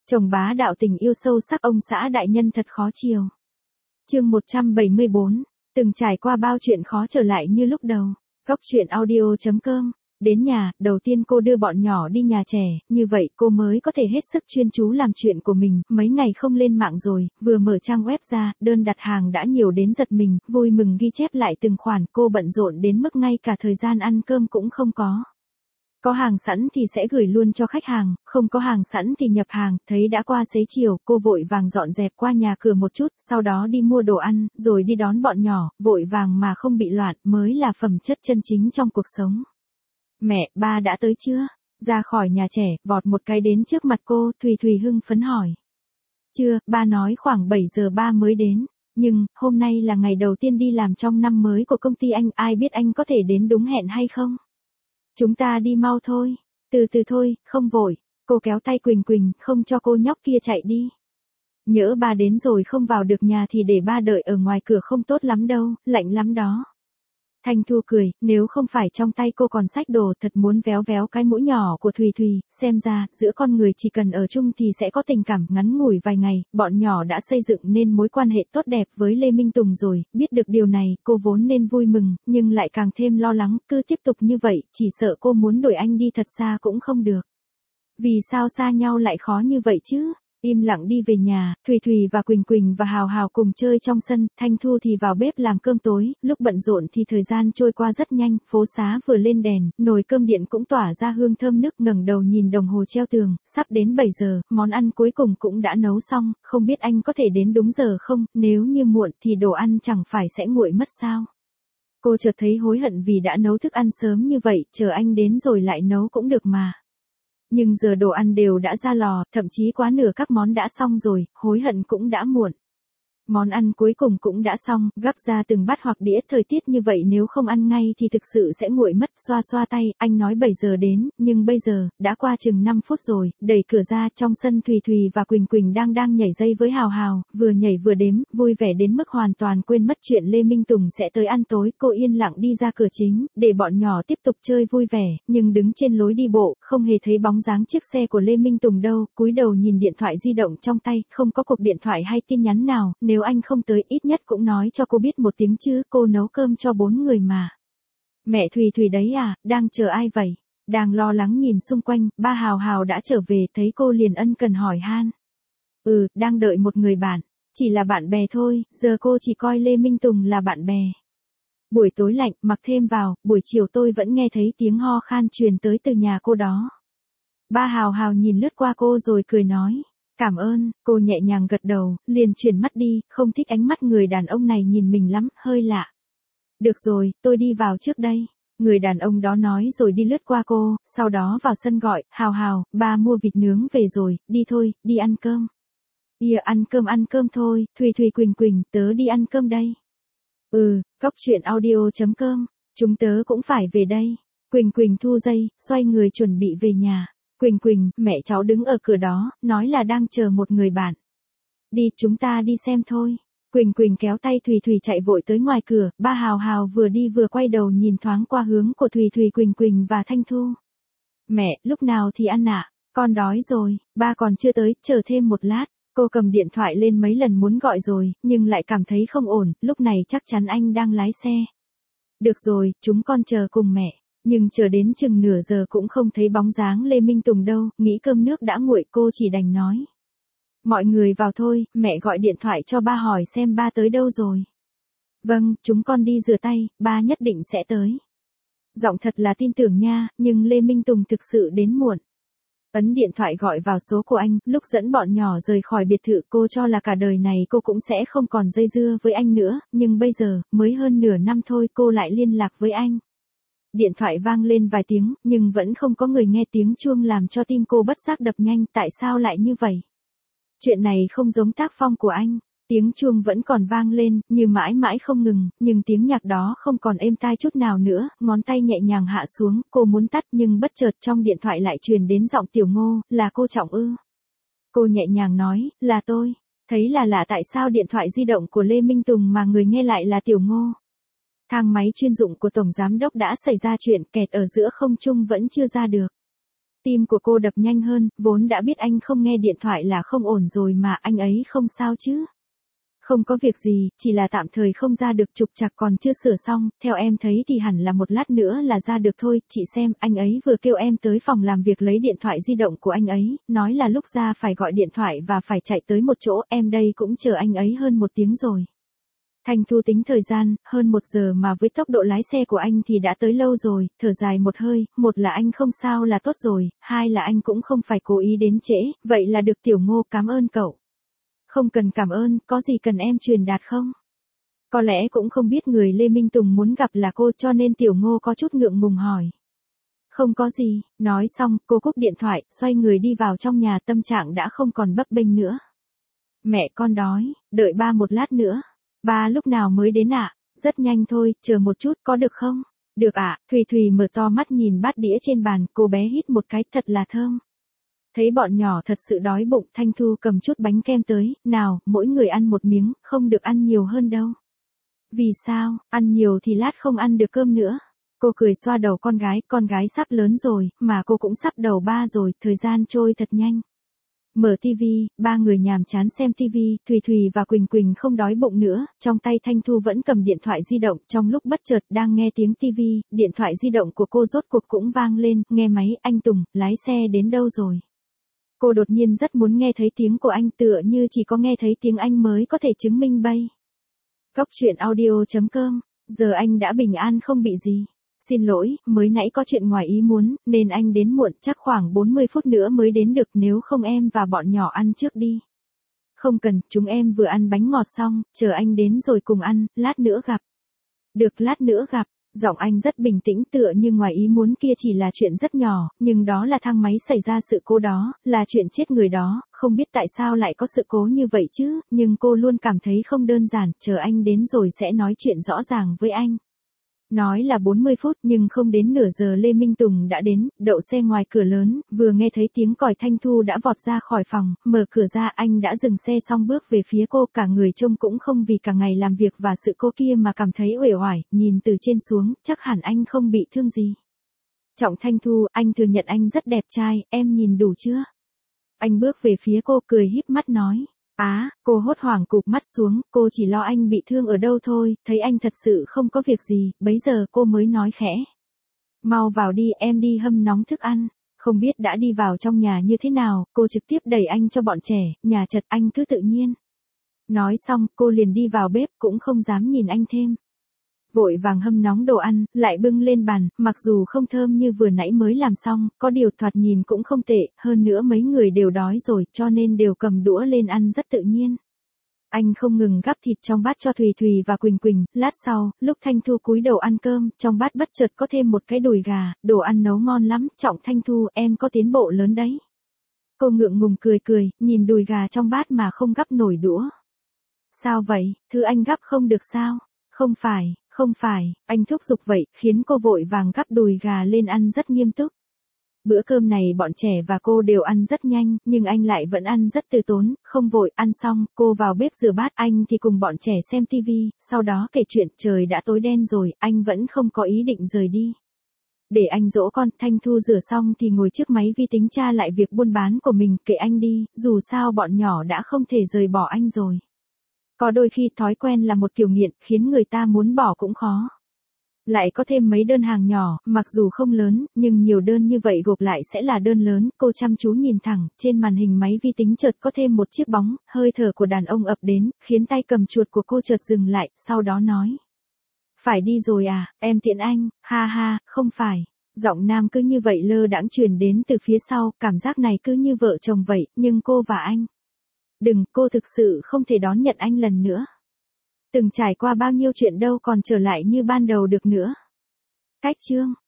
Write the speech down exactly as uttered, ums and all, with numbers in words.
Chồng bá đạo tình yêu sâu sắc ông xã đại nhân thật khó chiều. Chương một trăm bảy mươi bốn, từng trải qua bao chuyện khó trở lại như lúc đầu. Góc truyện audio chấm com. Đến nhà, đầu tiên cô đưa bọn nhỏ đi nhà trẻ, như vậy cô mới có thể hết sức chuyên chú làm chuyện của mình. Mấy ngày không lên mạng rồi, vừa mở trang web ra, đơn đặt hàng đã nhiều đến giật mình, vui mừng ghi chép lại từng khoản. Cô bận rộn đến mức ngay cả thời gian ăn cơm cũng không có. Có hàng sẵn thì sẽ gửi luôn cho khách hàng, không có hàng sẵn thì nhập hàng. Thấy đã qua xế chiều, cô vội vàng dọn dẹp qua nhà cửa một chút, sau đó đi mua đồ ăn, rồi đi đón bọn nhỏ, vội vàng mà không bị loạn mới là phẩm chất chân chính trong cuộc sống. Mẹ, ba đã tới chưa? Ra khỏi nhà trẻ, vọt một cái đến trước mặt cô, Thùy Thùy hưng phấn hỏi. Chưa, ba nói khoảng bảy giờ ba mới đến. Nhưng, hôm nay là ngày đầu tiên đi làm trong năm mới của công ty anh, ai biết anh có thể đến đúng hẹn hay không? Chúng ta đi mau thôi. Từ từ thôi, không vội. Cô kéo tay Quỳnh Quỳnh, không cho cô nhóc kia chạy đi. Nhỡ ba đến rồi không vào được nhà thì để ba đợi ở ngoài cửa không tốt lắm đâu, lạnh lắm đó. Thanh Thu cười, nếu không phải trong tay cô còn xách đồ, thật muốn véo véo cái mũi nhỏ của Thùy Thùy. Xem ra, giữa con người chỉ cần ở chung thì sẽ có tình cảm. Ngắn ngủi vài ngày, bọn nhỏ đã xây dựng nên mối quan hệ tốt đẹp với Lê Minh Tùng rồi. Biết được điều này, cô vốn nên vui mừng, nhưng lại càng thêm lo lắng. Cứ tiếp tục như vậy, chỉ sợ cô muốn đuổi anh đi thật xa cũng không được. Vì sao xa nhau lại khó như vậy chứ? Im lặng đi về nhà, Thùy Thùy và Quỳnh Quỳnh và Hào Hào cùng chơi trong sân, Thanh Thu thì vào bếp làm cơm tối. Lúc bận rộn thì thời gian trôi qua rất nhanh, phố xá vừa lên đèn, nồi cơm điện cũng tỏa ra hương thơm nức. Ngẩng đầu nhìn đồng hồ treo tường, sắp đến bảy giờ, món ăn cuối cùng cũng đã nấu xong, không biết anh có thể đến đúng giờ không, nếu như muộn thì đồ ăn chẳng phải sẽ nguội mất sao? Cô chợt thấy hối hận vì đã nấu thức ăn sớm như vậy, chờ anh đến rồi lại nấu cũng được mà. Nhưng giờ đồ ăn đều đã ra lò, thậm chí quá nửa các món đã xong rồi, hối hận cũng đã muộn. Món ăn cuối cùng cũng đã xong, gắp ra từng bát hoặc đĩa. Thời tiết như vậy nếu không ăn ngay thì thực sự sẽ nguội mất. Xoa xoa tay, anh nói bảy giờ đến, nhưng bây giờ, đã qua chừng năm phút rồi. Đẩy cửa ra, trong sân Thùy Thùy và Quỳnh Quỳnh đang đang nhảy dây với Hào Hào, vừa nhảy vừa đếm, vui vẻ đến mức hoàn toàn quên mất chuyện Lê Minh Tùng sẽ tới ăn tối. Cô yên lặng đi ra cửa chính, để bọn nhỏ tiếp tục chơi vui vẻ, nhưng đứng trên lối đi bộ, không hề thấy bóng dáng chiếc xe của Lê Minh Tùng đâu. Cúi đầu nhìn điện thoại di động trong tay, không có cuộc điện thoại hay tin nhắn nào. Nếu anh không tới, ít nhất cũng nói cho cô biết một tiếng chứ, cô nấu cơm cho bốn người mà. Mẹ Thùy Thùy đấy à, đang chờ ai vậy? Đang lo lắng nhìn xung quanh, ba Hào Hào đã trở về, thấy cô liền ân cần hỏi han. Ừ, đang đợi một người bạn, chỉ là bạn bè thôi, giờ cô chỉ coi Lê Minh Tùng là bạn bè. Buổi tối lạnh, mặc thêm vào, buổi chiều tôi vẫn nghe thấy tiếng ho khan truyền tới từ nhà cô đó. Ba Hào Hào nhìn lướt qua cô rồi cười nói. Cảm ơn, cô nhẹ nhàng gật đầu, liền chuyển mắt đi, không thích ánh mắt người đàn ông này nhìn mình lắm, hơi lạ. Được rồi, tôi đi vào trước đây. Người đàn ông đó nói rồi đi lướt qua cô, sau đó vào sân gọi, Hào Hào, ba mua vịt nướng về rồi, đi thôi, đi ăn cơm. Yeah, ăn cơm ăn cơm thôi, Thùy Thùy Quỳnh Quỳnh, tớ đi ăn cơm đây. Ừ, góc truyện audio chấm com, chúng tớ cũng phải về đây. Quỳnh Quỳnh thu dây, xoay người chuẩn bị về nhà. Quỳnh Quỳnh, mẹ cháu đứng ở cửa đó, nói là đang chờ một người bạn. Đi, chúng ta đi xem thôi. Quỳnh Quỳnh kéo tay Thùy Thùy chạy vội tới ngoài cửa, ba Hào Hào vừa đi vừa quay đầu nhìn thoáng qua hướng của Thùy Thùy Quỳnh Quỳnh và Thanh Thu. Mẹ, lúc nào thì ăn ạ? À? Con đói rồi, ba còn chưa tới, chờ thêm một lát. Cô cầm điện thoại lên mấy lần muốn gọi rồi, nhưng lại cảm thấy không ổn, lúc này chắc chắn anh đang lái xe. Được rồi, chúng con chờ cùng mẹ. Nhưng chờ đến chừng nửa giờ cũng không thấy bóng dáng Lê Minh Tùng đâu, nghĩ cơm nước đã nguội, cô chỉ đành nói. Mọi người vào thôi, mẹ gọi điện thoại cho ba hỏi xem ba tới đâu rồi. Vâng, chúng con đi rửa tay, ba nhất định sẽ tới. Giọng thật là tin tưởng nha, nhưng Lê Minh Tùng thực sự đến muộn. Ấn điện thoại gọi vào số của anh, lúc dẫn bọn nhỏ rời khỏi biệt thự cô cho là cả đời này cô cũng sẽ không còn dây dưa với anh nữa, nhưng bây giờ, mới hơn nửa năm thôi cô lại liên lạc với anh. Điện thoại vang lên vài tiếng, nhưng vẫn không có người nghe. Tiếng chuông làm cho tim cô bất giác đập nhanh, tại sao lại như vậy? Chuyện này không giống tác phong của anh. Tiếng chuông vẫn còn vang lên, như mãi mãi không ngừng, nhưng tiếng nhạc đó không còn êm tai chút nào nữa. Ngón tay nhẹ nhàng hạ xuống, cô muốn tắt nhưng bất chợt trong điện thoại lại truyền đến giọng Tiểu Ngô, là cô Trọng ư? Cô nhẹ nhàng nói, là tôi. Thấy là lạ tại sao điện thoại di động của Lê Minh Tùng mà người nghe lại là Tiểu Ngô. Thang máy chuyên dụng của Tổng Giám Đốc đã xảy ra chuyện, kẹt ở giữa không trung vẫn chưa ra được. Tim của cô đập nhanh hơn, vốn đã biết anh không nghe điện thoại là không ổn rồi mà anh ấy không sao chứ. Không có việc gì, chỉ là tạm thời không ra được, trục trặc còn chưa sửa xong, theo em thấy thì hẳn là một lát nữa là ra được thôi, chị xem, anh ấy vừa kêu em tới phòng làm việc lấy điện thoại di động của anh ấy, nói là lúc ra phải gọi điện thoại và phải chạy tới một chỗ, em đây cũng chờ anh ấy hơn một tiếng rồi. Thanh Thu tính thời gian, hơn một giờ mà với tốc độ lái xe của anh thì đã tới lâu rồi, thở dài một hơi, một là anh không sao là tốt rồi, hai là anh cũng không phải cố ý đến trễ, vậy là được Tiểu Ngô, cảm ơn cậu. Không cần cảm ơn, có gì cần em truyền đạt không? Có lẽ cũng không biết người Lê Minh Tùng muốn gặp là cô cho nên Tiểu Ngô có chút ngượng ngùng hỏi. Không có gì, nói xong, cô cúp điện thoại, xoay người đi vào trong nhà, tâm trạng đã không còn bấp bênh nữa. Mẹ con đói, đợi ba một lát nữa. Ba lúc nào mới đến ạ? À? Rất nhanh thôi, chờ một chút có được không? Được ạ, à? Thùy Thùy mở to mắt nhìn bát đĩa trên bàn, cô bé hít một cái, thật là thơm. Thấy bọn nhỏ thật sự đói bụng, Thanh Thu cầm chút bánh kem tới, nào, mỗi người ăn một miếng, không được ăn nhiều hơn đâu. Vì sao, ăn nhiều thì lát không ăn được cơm nữa. Cô cười xoa đầu con gái, con gái sắp lớn rồi, mà cô cũng sắp đầu ba rồi, thời gian trôi thật nhanh. Mở tivi, ba người nhàm chán xem tivi, Thùy Thùy và Quỳnh Quỳnh không đói bụng nữa, trong tay Thanh Thu vẫn cầm điện thoại di động, trong lúc bất chợt đang nghe tiếng tivi, điện thoại di động của cô rốt cuộc cũng vang lên, nghe máy, anh Tùng, lái xe đến đâu rồi? Cô đột nhiên rất muốn nghe thấy tiếng của anh, tựa như chỉ có nghe thấy tiếng anh mới có thể chứng minh bay. Cốc truyện audio chấm com, giờ anh đã bình an không bị gì. Xin lỗi, mới nãy có chuyện ngoài ý muốn, nên anh đến muộn, chắc khoảng bốn mươi phút nữa mới đến được, nếu không em và bọn nhỏ ăn trước đi. Không cần, chúng em vừa ăn bánh ngọt xong, chờ anh đến rồi cùng ăn, lát nữa gặp. Được, lát nữa gặp. Giọng anh rất bình tĩnh, tựa như ngoài ý muốn kia chỉ là chuyện rất nhỏ, nhưng đó là thang máy xảy ra sự cố đó, là chuyện chết người đó, không biết tại sao lại có sự cố như vậy chứ, nhưng cô luôn cảm thấy không đơn giản, chờ anh đến rồi sẽ nói chuyện rõ ràng với anh. Nói là bốn mươi phút nhưng không đến nửa giờ Lê Minh Tùng đã đến, đậu xe ngoài cửa lớn, vừa nghe thấy tiếng còi Thanh Thu đã vọt ra khỏi phòng, mở cửa ra anh đã dừng xe xong bước về phía cô, cả người trông cũng không vì cả ngày làm việc và sự cố kia mà cảm thấy uể oải, nhìn từ trên xuống, chắc hẳn anh không bị thương gì. Trọng Thanh Thu, anh thừa nhận anh rất đẹp trai, em nhìn đủ chưa? Anh bước về phía cô cười híp mắt nói. Á, à, cô hốt hoảng cụp mắt xuống, cô chỉ lo anh bị thương ở đâu thôi, thấy anh thật sự không có việc gì, bấy giờ cô mới nói khẽ. Mau vào đi, em đi hâm nóng thức ăn. Không biết đã đi vào trong nhà như thế nào, cô trực tiếp đẩy anh cho bọn trẻ, nhà chật anh cứ tự nhiên. Nói xong, cô liền đi vào bếp, cũng không dám nhìn anh thêm. Vội vàng hâm nóng đồ ăn, lại bưng lên bàn, mặc dù không thơm như vừa nãy mới làm xong, có điều thoạt nhìn cũng không tệ, hơn nữa mấy người đều đói rồi, cho nên đều cầm đũa lên ăn rất tự nhiên. Anh không ngừng gắp thịt trong bát cho Thùy Thùy và Quỳnh Quỳnh, lát sau, lúc Thanh Thu cúi đầu ăn cơm, trong bát bất chợt có thêm một cái đùi gà, đồ ăn nấu ngon lắm, Trọng Thanh Thu, em có tiến bộ lớn đấy. Cô ngượng ngùng cười cười, nhìn đùi gà trong bát mà không gắp nổi đũa. Sao vậy, thứ anh gắp không được sao? Không phải. Không phải, anh thúc giục vậy, khiến cô vội vàng gắp đùi gà lên ăn rất nghiêm túc. Bữa cơm này bọn trẻ và cô đều ăn rất nhanh, nhưng anh lại vẫn ăn rất từ tốn, không vội, ăn xong, cô vào bếp rửa bát, anh thì cùng bọn trẻ xem tivi, sau đó kể chuyện, trời đã tối đen rồi, anh vẫn không có ý định rời đi. Để anh dỗ con, Thanh Thu rửa xong thì ngồi trước máy vi tính tra lại việc buôn bán của mình, kệ anh đi, dù sao bọn nhỏ đã không thể rời bỏ anh rồi. Có đôi khi thói quen là một kiểu nghiện, khiến người ta muốn bỏ cũng khó. Lại có thêm mấy đơn hàng nhỏ, mặc dù không lớn, nhưng nhiều đơn như vậy gộp lại sẽ là đơn lớn, cô chăm chú nhìn thẳng, trên màn hình máy vi tính chợt có thêm một chiếc bóng, hơi thở của đàn ông ập đến, khiến tay cầm chuột của cô chợt dừng lại, sau đó nói. Phải đi rồi à, em tiễn anh, ha ha, không phải. Giọng nam cứ như vậy lơ đãng truyền đến từ phía sau, cảm giác này cứ như vợ chồng vậy, nhưng cô và anh. Đừng, cô thực sự không thể đón nhận anh lần nữa. Từng trải qua bao nhiêu chuyện đâu còn trở lại như ban đầu được nữa. Cách chương